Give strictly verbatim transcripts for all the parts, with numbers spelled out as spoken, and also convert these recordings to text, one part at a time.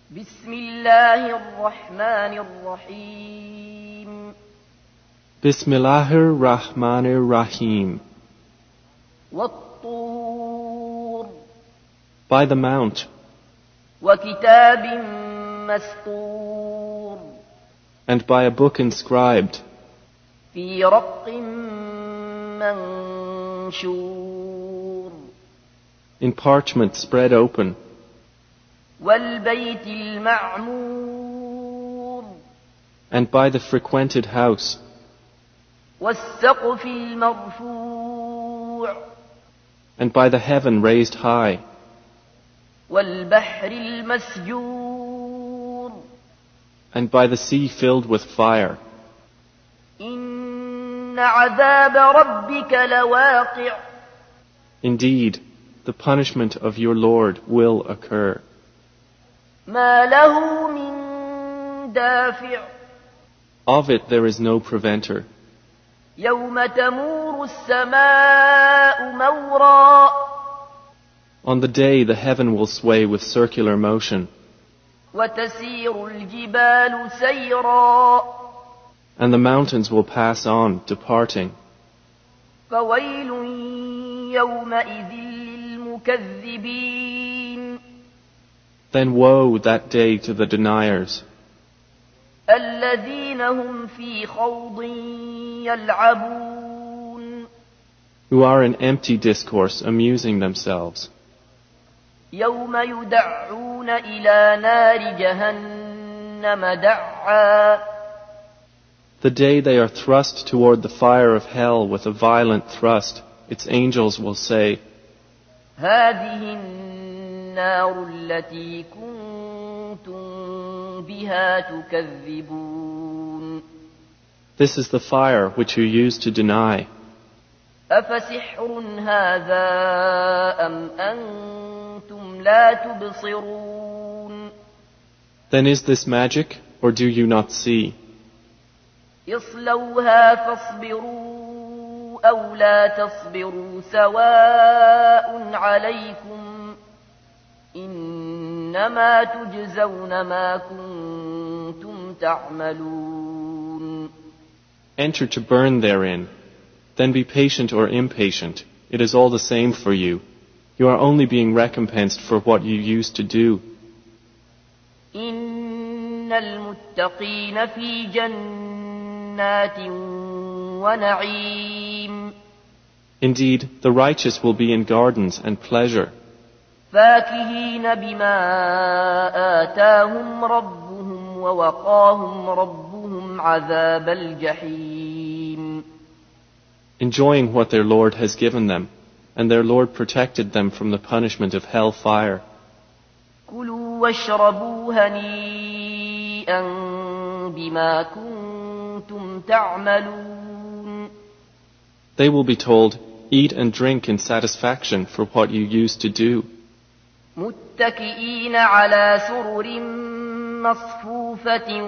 بسم الله الرحمن الرحيم Bismillahir Rahmanir Rahim. والطور By the Mount, وكتاب مسطور and by a book inscribed, في رق منشور in parchment spread open, والبيت المعمور and by the frequented house, والسقف المرفوع and by the heaven raised high, والبحر المسجور and by the sea filled with fire. إن عذاب ربك لواقع Indeed, the punishment of your Lord will occur. ما له من دافع Of it there is no preventer. يوم تمور السماء مورا On the day the heaven will sway with circular motion, وتسير الجبال سيرا and the mountains will pass on, departing. فويل يومئذ للمكذبين Then woe that day to the deniers, الذين هم في خوض يلعبون who are in empty discourse amusing themselves. يوم يدعون إلى نار جهنم دعا The day they are thrust toward the fire of hell with a violent thrust, its angels will say, هذه النار التي كنتم بها تكذبون This is the fire which you used to deny. أفسحر هذا أم أنتم لا تبصرون Then is this magic, or do you not see? اصلوها فاصبروا أو لا تصبروا سواء عليكم إنما تجزون ما كنتم تعملون Enter to burn therein. Then be patient or impatient. It is all the same for you. You are only being recompensed for what you used to do. إن المتقين في جنات ونعيم Indeed, the righteous will be in gardens and pleasure, فاكهين بما آتاهم ربهم ووقاهم ربهم عذاب الجحيم enjoying what their Lord has given them, and their Lord protected them from the punishment of hell fire. كلوا واشربوا هنيئا بما كنتم تعملون They will be told, eat and drink in satisfaction for what you used to do, متكئين على سرر مصفوفة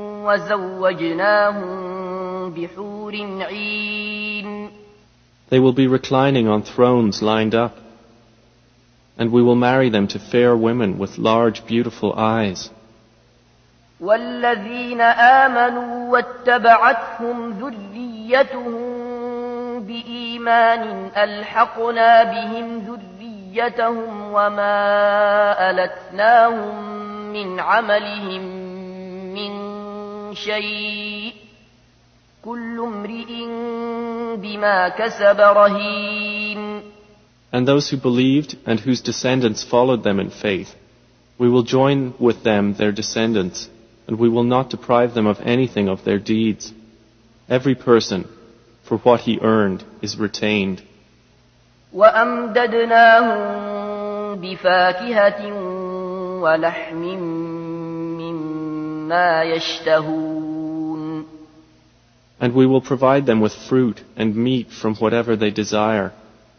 وزوجناهم بحور عين They will be reclining on thrones lined up, and we will marry them to fair women with large, beautiful eyes. والذين آمنوا واتبعتهم ذريتهم بإيمان ألحقنا بهم ذريتهم وما ألتناهم من عملهم من شيء كل امرئ بما كسب رهين And those who believed and whose descendants followed them in faith, we will join with them their descendants, and we will not deprive them of anything of their deeds. Every person, for what he earned, is retained. وأمددناهم بفاكهة ولحم مما يشتهون And we will provide them with fruit and meat from whatever they desire.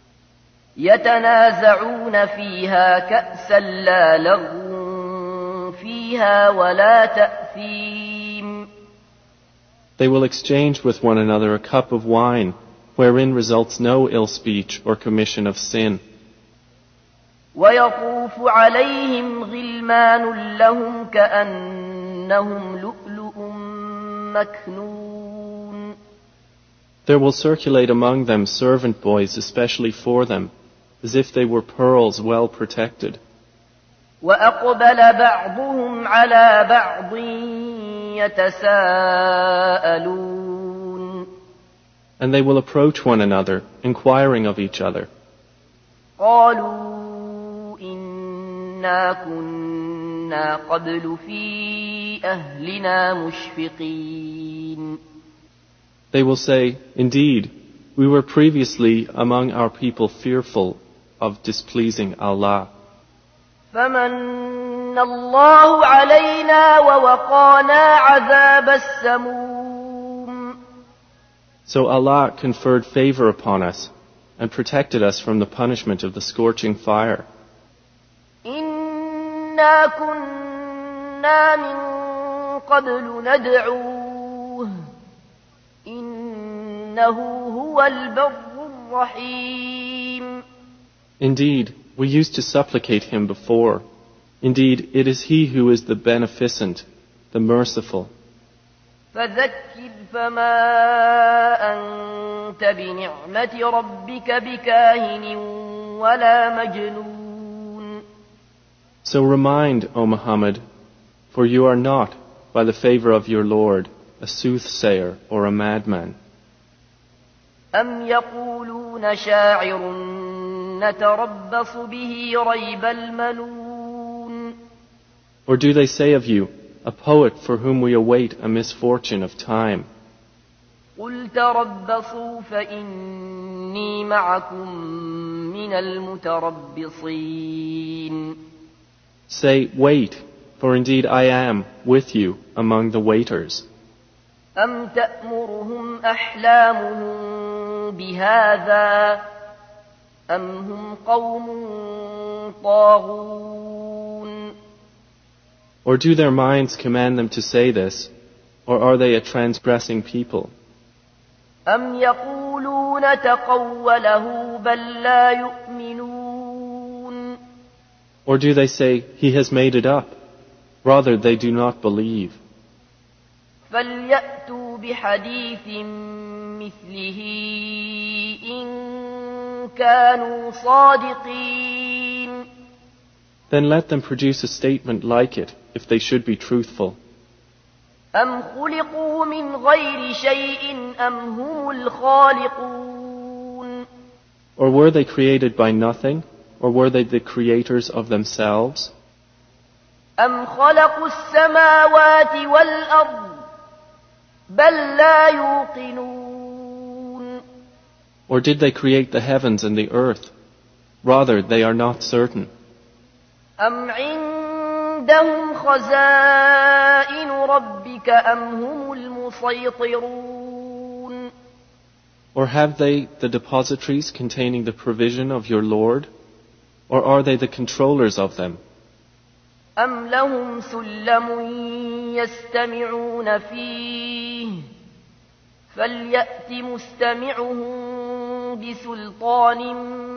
يتنازعون فيها كأسا لا لغو فيها ولا تأثيم They will exchange with one another a cup of wine, wherein results no ill speech or commission of sin. ويطوف عليهم غلمان لهم كأنهم لؤلؤ مكنون. There will circulate among them servant boys especially for them, as if they were pearls well protected. وأقبل بعضهم على بعض يتساءلون. And they will approach one another, inquiring of each other. قالوا إنا كنا قبل في أهلنا مشفقين. They will say, Indeed, we were previously among our people fearful of displeasing Allah. فمن الله علينا ووقانا عذاب السموم. So Allah conferred favor upon us and protected us from the punishment of the scorching fire. إنا كنا من قبل ندعوه إنه هو البر الرحيم. Indeed, we used to supplicate him before. Indeed, it is he who is the beneficent, the merciful. فذكر فما أنت بنعمة ربك بكاهن ولا مجنون. So remind, O Muhammad, for you are not, by the favor of your Lord, a soothsayer or a madman. أم يقولون شاعر نتربص به ريب المنون. Or do they say of you, a poet for whom we await a misfortune of time? قل تربصوا فإني معكم من المتربصين. Say, wait, for indeed I am with you among the waiters. أم تأمرهم أحلامهم بهذا أم هم قوم طاغون. Or do their minds command them to say this, or are they a transgressing people? أم يقولون تقوله بل لا يؤمنون. Or do they say, he has made it up? Rather, they do not believe. فليأتوا بحديث مثله إن كانوا صادقين. Then let them produce a statement like it, if they should be truthful. أم خلقوا من غير شيء أم هم الخالقون. Or were they created by nothing, or were they the creators of themselves? أم خلقوا السماوات والأرض بل لا يوقنون. Or did they create the heavens and the earth? Rather, they are not certain. أم عندهم خزائن ربك أم هم المسيطرون. Or have they the depositories containing the provision of your Lord? Or are they the controllers of them? أم لهم سلم يستمعون فيه فليأت مستمعهم بسلطان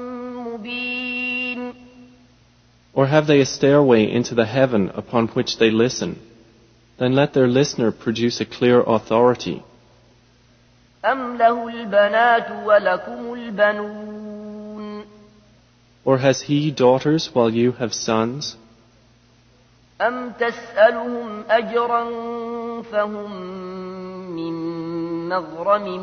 مبين. Or have they a stairway into the heaven upon which they listen? Then let their listener produce a clear authority. أم له البنات ولكم البنون. Or has he daughters while you have sons? أم تسألهم أجرا فهم من مغرم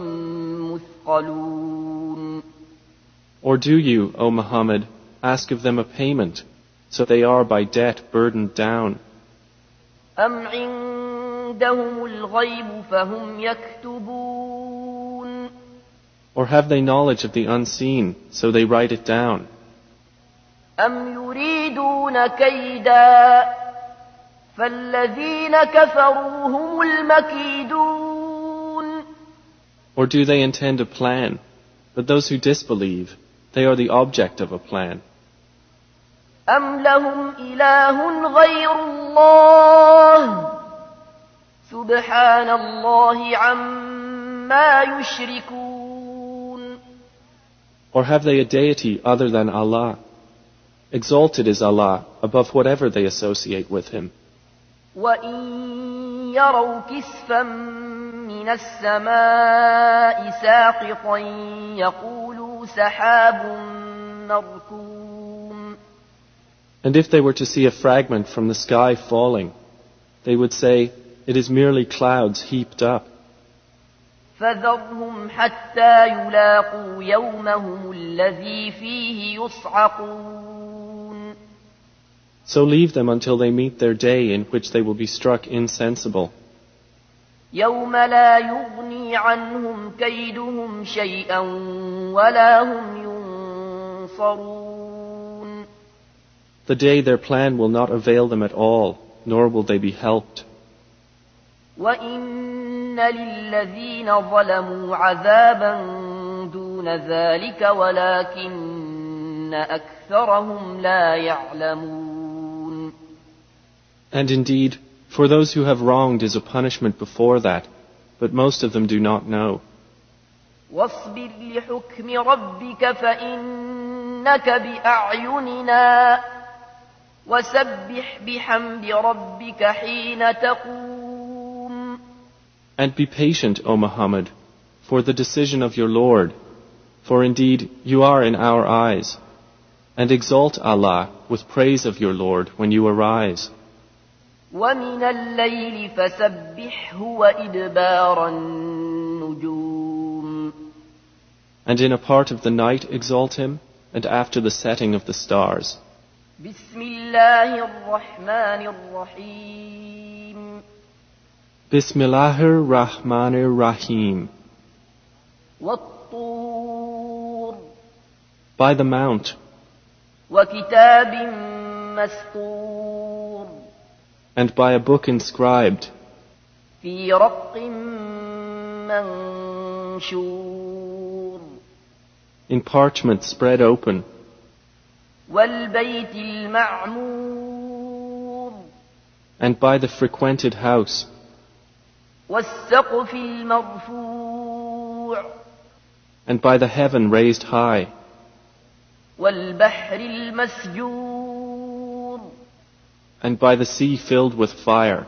مثقلون. Or do you, O Muhammad, ask of them a payment, so they are by debt burdened down? أم عندهم الغيب فهم يكتبون. Or have they knowledge of the unseen, so they write it down? أم يريدون كيدا فالذين كفروا هم المكيدون. Or do they intend a plan? But those who disbelieve, they are the object of a plan. أم لهم إله غير الله سبحان الله عما يشركون. Or have they a deity other than Allah? Exalted is Allah above whatever they associate with Him. وَإِن يَرَوْا كِسْفًا مِّنَ السَّمَاءِ سَاقِطًا يَقُولُوا سَحَابٌ مَّرْكُومٌ. And if they were to see a fragment from the sky falling, they would say, it is merely clouds heaped up. فَذَرْهُمْ حَتَّى يُلَاقُوا يَوْمَهُمُ الَّذِي فِيهِ يُصْعَقُونَ. So leave them until they meet their day in which they will be struck insensible. يَوْمَ لَا يُغْنِي عَنْهُمْ كَيْدُهُمْ شَيْئًا وَلَا هُمْ يُنصَرُونَ. The day their plan will not avail them at all, nor will they be helped. وَإِنَّ لِلَّذِينَ ظَلَمُوا عَذَابًا دُونَ ذَلِكَ وَلَكِنَّ أَكْثَرَهُمْ لَا يَعْلَمُونَ. And indeed, for those who have wronged is a punishment before that, but most of them do not know. وَاصْبِرْ لِحُكْمِ رَبِّكَ فَإِنَّكَ بِأَعْيُنِنَا وَسَبِّحْ بِحَمْدِ رَبِّكَ حِينَ تَقُومُ. And be patient, O Muhammad, for the decision of your Lord, for indeed you are in our eyes, and exalt Allah with praise of your Lord when you arise. وَمِنَ اللَّيْلِ فَسَبِّحْهُ وَإِدْبَارَ النُّجُومِ. And in a part of the night exalt Him, and after the setting of the stars. بسم الله الرحمن الرحيم. Bismillahir Rahmanir Rahim. وَالطُّورِ. By the Mount. وَكِتَابٍ مَّسْطُورٍ. And by a book inscribed. فِي رَقٍّ مَّنشُورٍ. In parchment spread open. وَالْبَيْتِ الْمَعْمُورِ. And by the frequented house. وَالسَّقْفِ الْمَرْفُوعِ. And by the heaven raised high. وَالْبَحْرِ الْمَسْجُورِ. And by the sea filled with fire.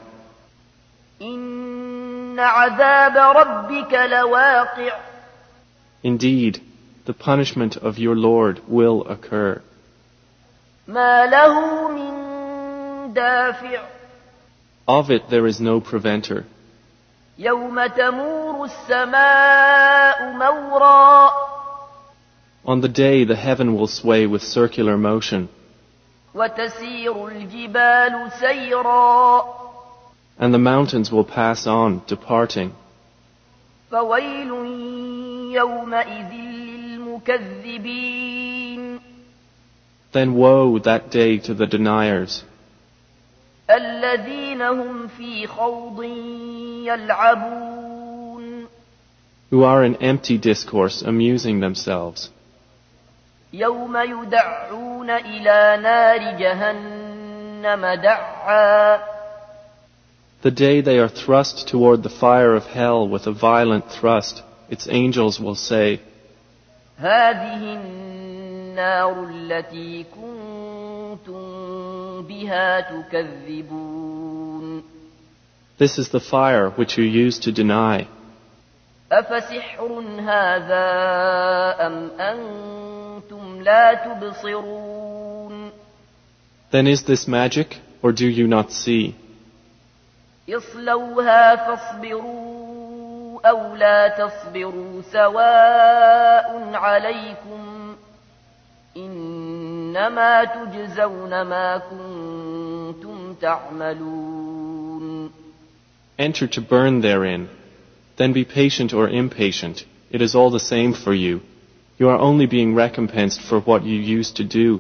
إِنَّ عَذَابَ رَبِّكَ لَوَاقِعٌ. Indeed, the punishment of your Lord will occur. مَا لَهُ مِن دَافِعٍ. Of it there is no preventer. يَوْمَ تَمُورُ السَّمَاءُ مَوْرًا. On the day the heaven will sway with circular motion. وَتَسِيرُ الْجِبَالُ سَيْرًا. And the mountains will pass on, departing. فَوَيْلٌ يَوْمَئِذٍ لِلْمُكَذِّبِينَ. Then woe that day to the deniers. الَّذِينَ هُمْ فِي خَوْضٍ يَلْعَبُونَ. Who are in empty discourse amusing themselves. يَوْمَ يُدَعُّونَ إِلَى نَارِ جَهَنَّمَ دَعًّا. The day they are thrust toward the fire of hell with a violent thrust, its angels will say, هَذِهِ النَّارُ الَّتِي كُنتُم بِهَا تُكَذِّبُونَ. This is the fire which you used to deny. أَفَسِحْرٌ هَذَا أَمْ أَنْتُمْ لَا تُبْصِرُونَ. Then is this magic, or do you not see? اصْلَوْهَا فَاصْبِرُوا أَوْ لَا تَصْبِرُوا سَوَاءٌ عَلَيْكُمْ إِنَّمَا تُجْزَوْنَ مَا كُنتُمْ تَعْمَلُونَ. Enter to burn therein. Then be patient or impatient. It is all the same for you. You are only being recompensed for what you used to do.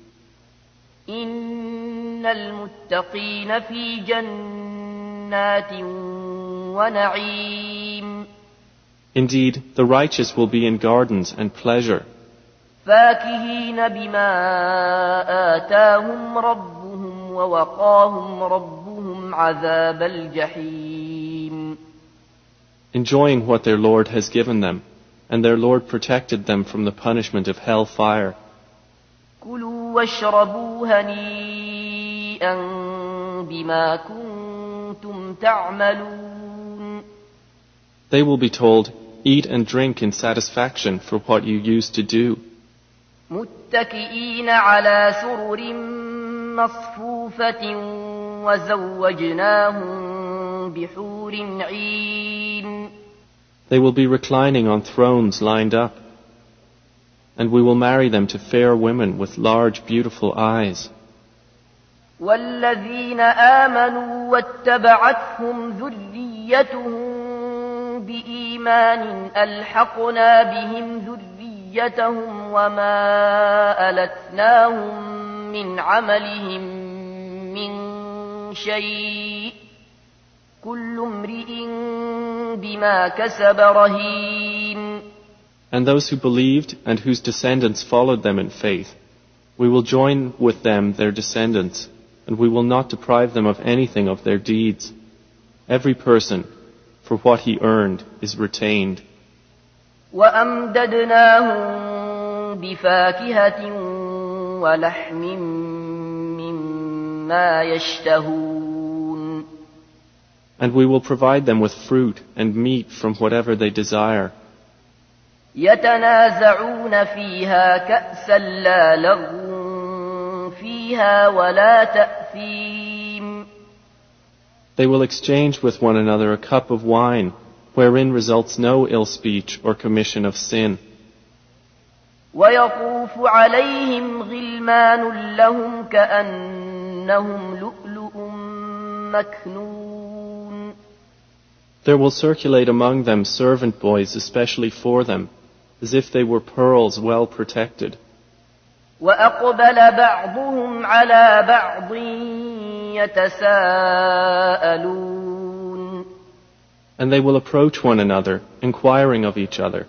إِنَّ الْمُتَّقِينَ فِي جَنَّاتٍ وَنَعِيمٍ. Indeed, the righteous will be in gardens and pleasure. فَاكِهِينَ بِمَا آتَاهُمْ رَبُّهُمْ وَوَقَاهُمْ رَبُّهُمْ عَذَابَ الْجَحِيمِ. Enjoying what their Lord has given them, and their Lord protected them from the punishment of hell fire. كُلُوا واشربوا هنيئا بما كنتم تعملون. They will be told, eat and drink in satisfaction for what you used to do. متكئين على سرر مصفوفة وزوجناهم بحور عين. They will be reclining on thrones lined up, and we will marry them to fair women with large, beautiful eyes. والذين آمنوا واتبعتهم ذريتهم بإيمان ألحقنا بهم ذريتهم وما ألتناهم من عملهم من شيء كل امرئ بما كسب رهين. And those who believed and whose descendants followed them in faith, we will join with them their descendants, and we will not deprive them of anything of their deeds. Every person, for what he earned, is retained. وَأَمْدَدْنَاهُمْ بِفَاكِهَةٍ وَلَحْمٍ مِّمَّا يَشْتَهُونَ. And we will provide them with fruit and meat from whatever they desire. يَتَنَازَعُونَ فِيهَا كَأْسًا لَّا لَغْوٌ فِيهَا وَلَا تَأْثِيمٌ. They will exchange with one another a cup of wine, wherein results no ill speech or commission of sin. وَيَطُوفُ عَلَيْهِمْ غِلْمَانٌ لَّهُمْ كَأَنَّهُمْ لُؤْلُؤٌ مَّكْنُونٌ. There will circulate among them servant boys especially for them, as if they were pearls well protected. وَأَقْبَلَ بَعْضُهُمْ عَلَى بَعْضٍ يَتَسَاءَلُونَ. And they will approach one another, inquiring of each other.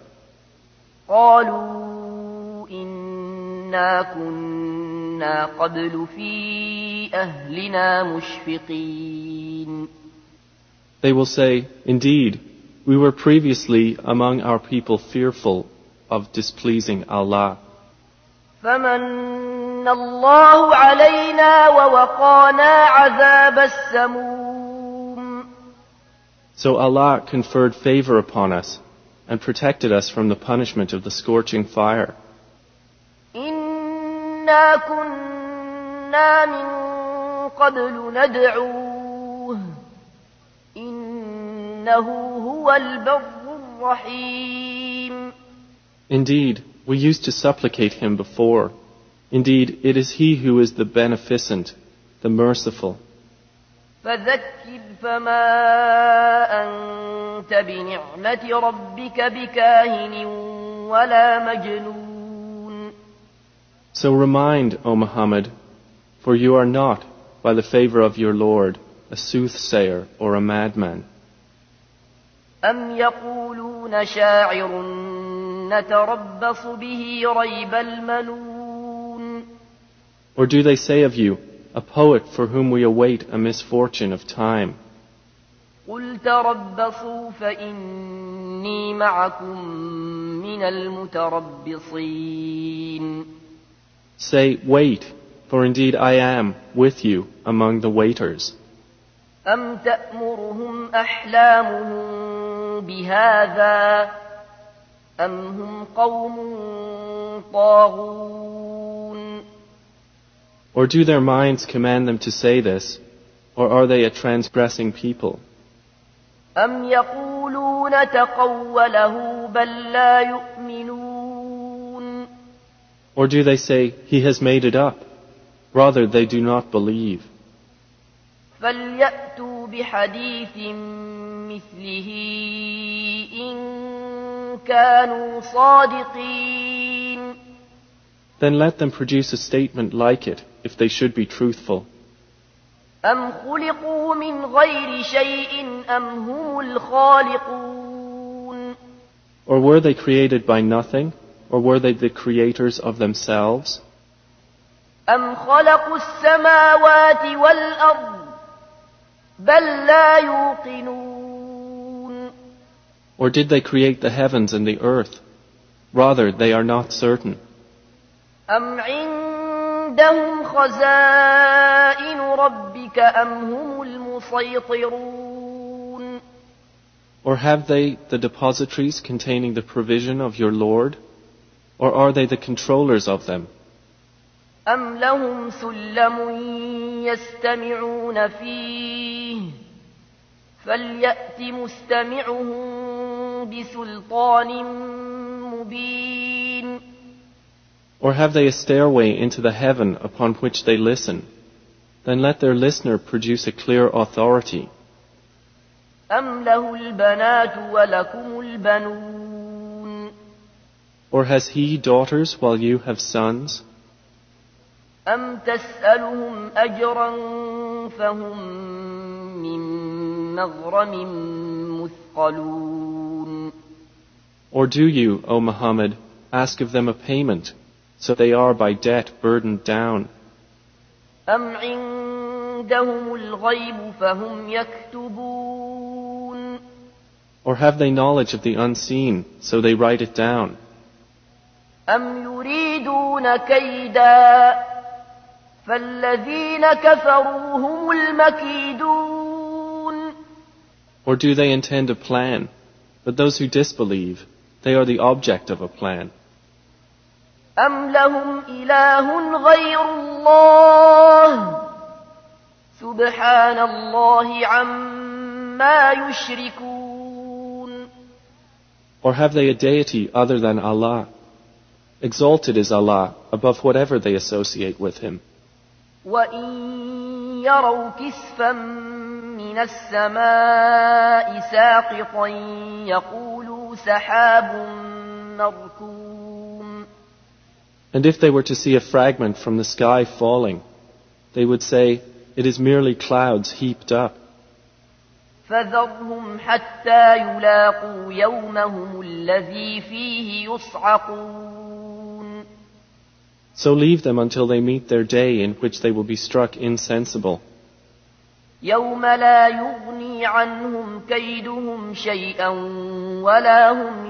قَالُوا إِنَّا كُنَّا قَبْلُ فِي أَهْلِنَا مُشْفِقِينَ. They will say, indeed, we were previously among our people fearful of displeasing Allah. فَمَنَّ اللَّهُ عَلَيْنَا وَوَقَانَا عَذَابَ السَّمُومِ. So Allah conferred favor upon us and protected us from the punishment of the scorching fire. إِنَّا كُنَّا مِن قَبْلُ نَدْعُوهُ إِنَّهُ هُوَ الْبَرُّ الرَّحِيمُ. Indeed, we used to supplicate him before. Indeed, it is he who is the beneficent, the merciful. فَذَكِّرْ فَمَا أَنْتَ بِنِعْمَةِ رَبِّكَ بِكَاهِنٍ وَلَا مَجْنُونٍ. So remind, O Muhammad, for you are not, by the favor of your Lord, a soothsayer or a madman. أَمْ يَقُولُونَ شَاعِرٌ نَتَرَبَّصُ بِهِ رَيْبَ الْمَنُونِ. Or do they say of you, a poet for whom we await a misfortune of time? قُلْ تَرَبَّصُوا فَإِنِّي مَعَكُمْ مِنَ الْمُتَرَبِّصِينَ. Say, wait, for indeed I am with you among the waiters. أَمْ تَأْمُرُهُمْ أَحْلَامُهُمْ بِهَذَا أَمْ هُمْ قَوْمٌ طَاغُونَ. Or do their minds command them to say this, or are they a transgressing people? أَمْ يَقُولُونَ تَقَوَّلَهُ بَل لَّا يُؤْمِنُونَ. Or do they say, he has made it up? Rather, they do not believe. فَلْيَأْتُوا بِحَدِيثٍ مِثْلِهِ إِن كَانُوا صَادِقِينَ. Then let them produce a statement like it, if they should be truthful. أَمْ خُلِقُوا مِنْ غَيْرِ شَيْءٍ أَمْ هُمُ الْخَالِقُونَ. Or were they created by nothing, or were they the creators of themselves? أَمْ خَلَقُوا السَّمَاوَاتِ وَالْأَرْضَ بَل لَّا يُوقِنُونَ. Or did they create the heavens and the earth? Rather, they are not certain. أَمْ عِندَهُمْ أَعِندَهُمْ خَزَائِنُ رَبِّكَ أَمْ هُمُ الْمُصَيْطِرُونَ Or have they the depositories containing the provision of your Lord? Or are they the controllers of them? أَمْ لَهُمْ سُلَّمٌ يَسْتَمِعُونَ فِيهِ فَلْيَأْتِ مُسْتَمِعُهُم بِسُلْطَانٍ مُبِينٍ Or have they a stairway into the heaven upon which they listen? Then let their listener produce a clear authority. أَمْ لَهُ الْبَنَاتُ وَلَكُمُ الْبَنُونَ Or has he daughters while you have sons? أَمْ تَسْأَلُهُمْ أَجْرًا فَهُمْ مِنْ مَغْرَمٍ مُثْقَلُونَ Or do you, O Muhammad, ask of them a payment, so they are by debt burdened down? أَمْ عِندَهُمُ الْغَيْبُ فَهُمْ يَكْتُبُونَ Or have they knowledge of the unseen, so they write it down? أَمْ يُرِيدُونَ كَيْدًا فَالَّذِينَ كَفَرُوا هُمُ الْمَكِيدُونَ Or do they intend a plan? But those who disbelieve, they are the object of a plan. أَمْ لَهُمْ إِلَٰهٌ غَيْرُ اللَّهِ سُبْحَانَ اللَّهِ عَمَّا يُشْرِكُونَ Or have they a deity other than Allah? Exalted is Allah above whatever they associate with Him. وَإِن يَرَوْا كِسْفًا مِّنَ السَّمَاءِ سَاقِطًا يَقُولُوا سَحَابٌ مَّرْكُومٌ And if they were to see a fragment from the sky falling, they would say, it is merely clouds heaped up. فَذَرْهُمْ حَتَّى يُلَاقُوا يَوْمَهُمُ الَّذِي فِيهِ يُصْعَقُونَ So leave them until they meet their day in which they will be struck insensible. يَوْمَ لَا يُغْنِي عَنْهُمْ كَيْدُهُمْ شَيْئًا وَلَا هُمْ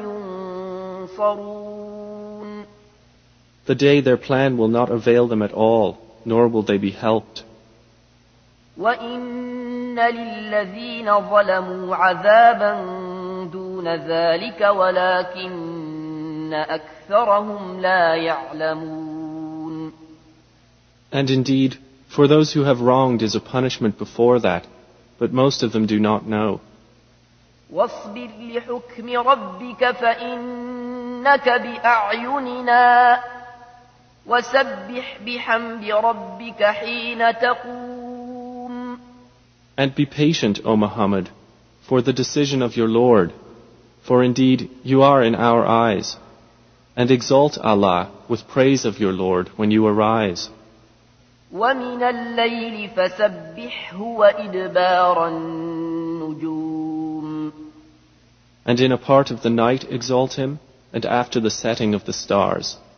يُنصَرُونَ The day their plan will not avail them at all, nor will they be helped. وَإِنَّ لِلَّذِينَ ظَلَمُوا عَذَابًا دُونَ ذَلِكَ وَلَكِنَّ أَكْثَرَهُمْ لَا يَعْلَمُونَ And indeed, for those who have wronged is a punishment before that, but most of them do not know. وَاصْبِرْ لِحُكْمِ رَبِّكَ فَإِنَّكَ بِأَعْيُنِنَا وَسَبِّحْ بِحَمْدِ رَبِّكَ حِينَ تَقُومُ And be patient, O Muhammad, for the decision of your Lord, for indeed you are in our eyes. And exalt Allah with praise of your Lord when you arise. وَمِنَ اللَّيْلِ فَسَبِّحْهُ وَإِدْبَارَ النُّجُومِ And in a part of the night exalt him, and after the setting of the stars.